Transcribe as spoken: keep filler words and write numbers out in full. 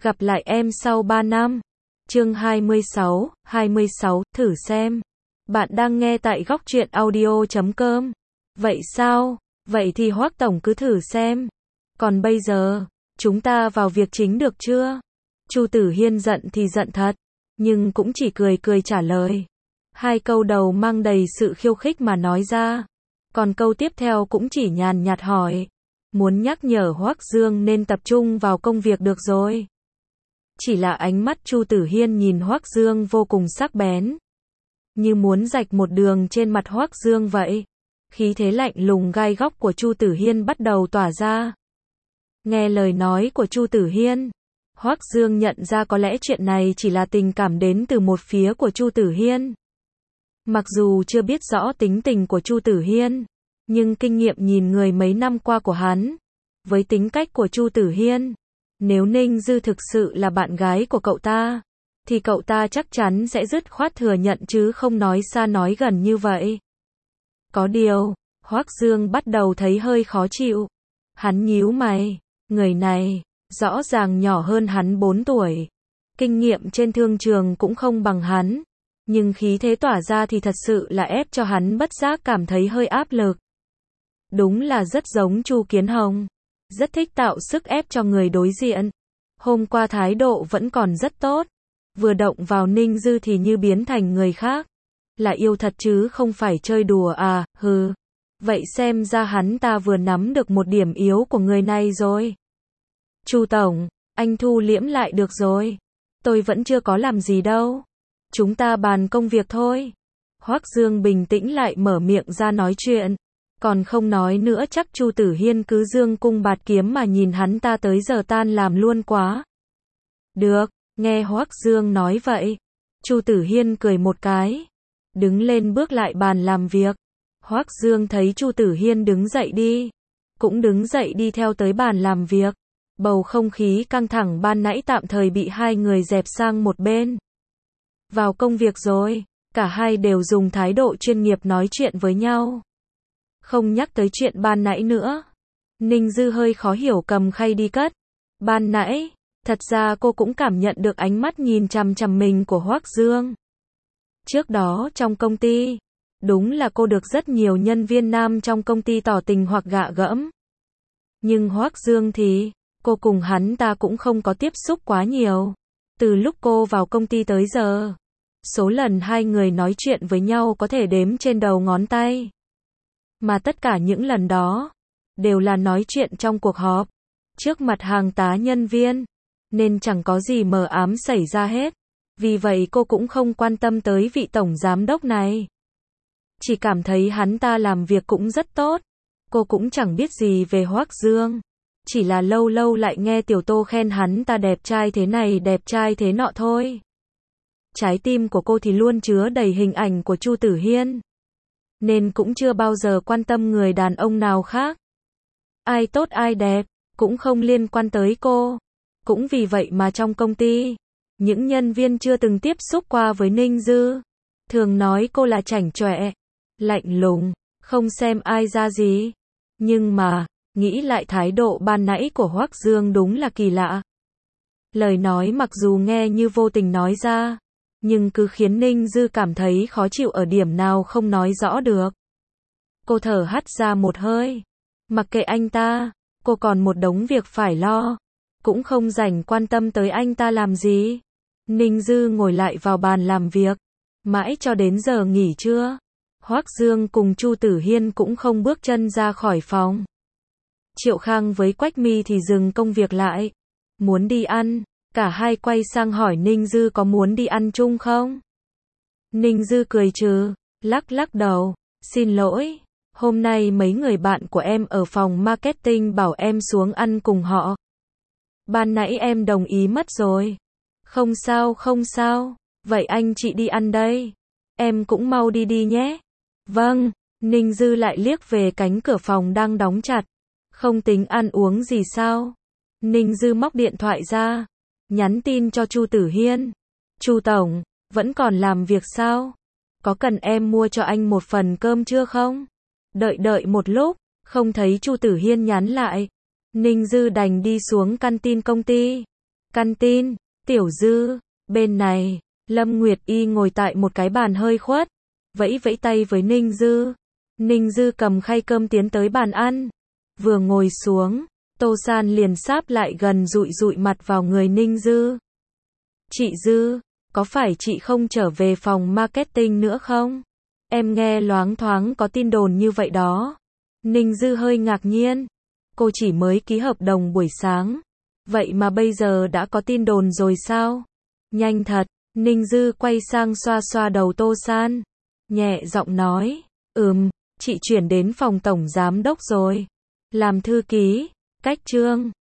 Gặp lại em sau ba năm. Chương hai mươi sáu, hai mươi sáu, thử xem. Bạn đang nghe tại góc truyện audio chấm com. Vậy sao? Vậy thì Hoắc tổng cứ thử xem. Còn bây giờ, chúng ta vào việc chính được chưa? Chu Tử Hiên giận thì giận thật, nhưng cũng chỉ cười cười trả lời. Hai câu đầu mang đầy sự khiêu khích mà nói ra. Còn câu tiếp theo cũng chỉ nhàn nhạt hỏi. Muốn nhắc nhở Hoắc Dương nên tập trung vào công việc được rồi. Chỉ là ánh mắt Chu Tử Hiên nhìn Hoắc Dương vô cùng sắc bén. Như muốn rạch một đường trên mặt Hoắc Dương vậy. Khí thế lạnh lùng gai góc của Chu Tử Hiên bắt đầu tỏa ra. Nghe lời nói của Chu Tử Hiên, Hoắc Dương nhận ra có lẽ chuyện này chỉ là tình cảm đến từ một phía của Chu Tử Hiên. Mặc dù chưa biết rõ tính tình của Chu Tử Hiên, nhưng kinh nghiệm nhìn người mấy năm qua của hắn, với tính cách của Chu Tử Hiên, nếu Ninh Dư thực sự là bạn gái của cậu ta, thì cậu ta chắc chắn sẽ dứt khoát thừa nhận chứ không nói xa nói gần như vậy. Có điều, Hoắc Dương bắt đầu thấy hơi khó chịu. Hắn nhíu mày, người này, rõ ràng nhỏ hơn hắn bốn tuổi. Kinh nghiệm trên thương trường cũng không bằng hắn. Nhưng khí thế tỏa ra thì thật sự là ép cho hắn bất giác cảm thấy hơi áp lực. Đúng là rất giống Chu Kiến Hồng. Rất thích tạo sức ép cho người đối diện. Hôm qua thái độ vẫn còn rất tốt. Vừa động vào Ninh Dư thì như biến thành người khác. Là yêu thật chứ không phải chơi đùa à, hừ. Vậy xem ra hắn ta vừa nắm được một điểm yếu của người này rồi. Chu tổng, anh thu liễm lại được rồi. Tôi vẫn chưa có làm gì đâu. Chúng ta bàn công việc thôi. Hoắc Dương bình tĩnh lại mở miệng ra nói chuyện. Còn không nói nữa chắc Chu Tử Hiên cứ dương cung bạt kiếm mà nhìn hắn ta tới giờ tan làm luôn quá. Được, nghe Hoắc Dương nói vậy. Chu Tử Hiên cười một cái. Đứng lên bước lại bàn làm việc. Hoắc Dương thấy Chu Tử Hiên đứng dậy đi. Cũng đứng dậy đi theo tới bàn làm việc. Bầu không khí căng thẳng ban nãy tạm thời bị hai người dẹp sang một bên. Vào công việc rồi, cả hai đều dùng thái độ chuyên nghiệp nói chuyện với nhau. Không nhắc tới chuyện ban nãy nữa. Ninh Dư hơi khó hiểu cầm khay đi cất. Ban nãy, thật ra cô cũng cảm nhận được ánh mắt nhìn chằm chằm mình của Hoắc Dương. Trước đó trong công ty, đúng là cô được rất nhiều nhân viên nam trong công ty tỏ tình hoặc gạ gẫm. Nhưng Hoắc Dương thì, cô cùng hắn ta cũng không có tiếp xúc quá nhiều. Từ lúc cô vào công ty tới giờ, số lần hai người nói chuyện với nhau có thể đếm trên đầu ngón tay. Mà tất cả những lần đó, đều là nói chuyện trong cuộc họp, trước mặt hàng tá nhân viên, nên chẳng có gì mờ ám xảy ra hết. Vì vậy cô cũng không quan tâm tới vị tổng giám đốc này. Chỉ cảm thấy hắn ta làm việc cũng rất tốt. Cô cũng chẳng biết gì về Hoắc Dương. Chỉ là lâu lâu lại nghe Tiểu Tô khen hắn ta đẹp trai thế này đẹp trai thế nọ thôi. Trái tim của cô thì luôn chứa đầy hình ảnh của Chu Tử Hiên. Nên cũng chưa bao giờ quan tâm người đàn ông nào khác. Ai tốt ai đẹp, cũng không liên quan tới cô. Cũng vì vậy mà trong công ty, những nhân viên chưa từng tiếp xúc qua với Ninh Dư, thường nói cô là chảnh chọe, lạnh lùng, không xem ai ra gì. Nhưng mà, nghĩ lại thái độ ban nãy của Hoắc Dương đúng là kỳ lạ. Lời nói mặc dù nghe như vô tình nói ra, nhưng cứ khiến Ninh Dư cảm thấy khó chịu ở điểm nào không nói rõ được. Cô thở hắt ra một hơi. Mặc kệ anh ta, cô còn một đống việc phải lo. Cũng không rảnh quan tâm tới anh ta làm gì. Ninh Dư ngồi lại vào bàn làm việc. Mãi cho đến giờ nghỉ trưa, Hoắc Dương cùng Chu Tử Hiên cũng không bước chân ra khỏi phòng. Triệu Khang với Quách Mi thì dừng công việc lại. Muốn đi ăn. Cả hai quay sang hỏi Ninh Dư có muốn đi ăn chung không? Ninh Dư cười trừ, lắc lắc đầu. Xin lỗi, hôm nay mấy người bạn của em ở phòng marketing bảo em xuống ăn cùng họ. Ban nãy em đồng ý mất rồi. Không sao không sao, vậy anh chị đi ăn đây. Em cũng mau đi đi nhé. Vâng, Ninh Dư lại liếc về cánh cửa phòng đang đóng chặt. Không tính ăn uống gì sao? Ninh Dư móc điện thoại ra, nhắn tin cho Chu Tử Hiên. Chu tổng, vẫn còn làm việc sao? Có cần em mua cho anh một phần cơm chưa không? Đợi đợi một lúc, không thấy Chu Tử Hiên nhắn lại. Ninh Dư đành đi xuống canteen công ty. Căn tin, Tiểu Dư, bên này, Lâm Nguyệt Y ngồi tại một cái bàn hơi khuất, vẫy vẫy tay với Ninh Dư. Ninh Dư cầm khay cơm tiến tới bàn ăn. Vừa ngồi xuống, Tô San liền sáp lại gần dụi dụi mặt vào người Ninh Dư. Chị Dư, có phải chị không trở về phòng marketing nữa không? Em nghe loáng thoáng có tin đồn như vậy đó. Ninh Dư hơi ngạc nhiên. Cô chỉ mới ký hợp đồng buổi sáng. Vậy mà bây giờ đã có tin đồn rồi sao? Nhanh thật. Ninh Dư quay sang xoa xoa đầu Tô San. Nhẹ giọng nói. Ừm, chị chuyển đến phòng tổng giám đốc rồi. Làm thư ký, cách trương.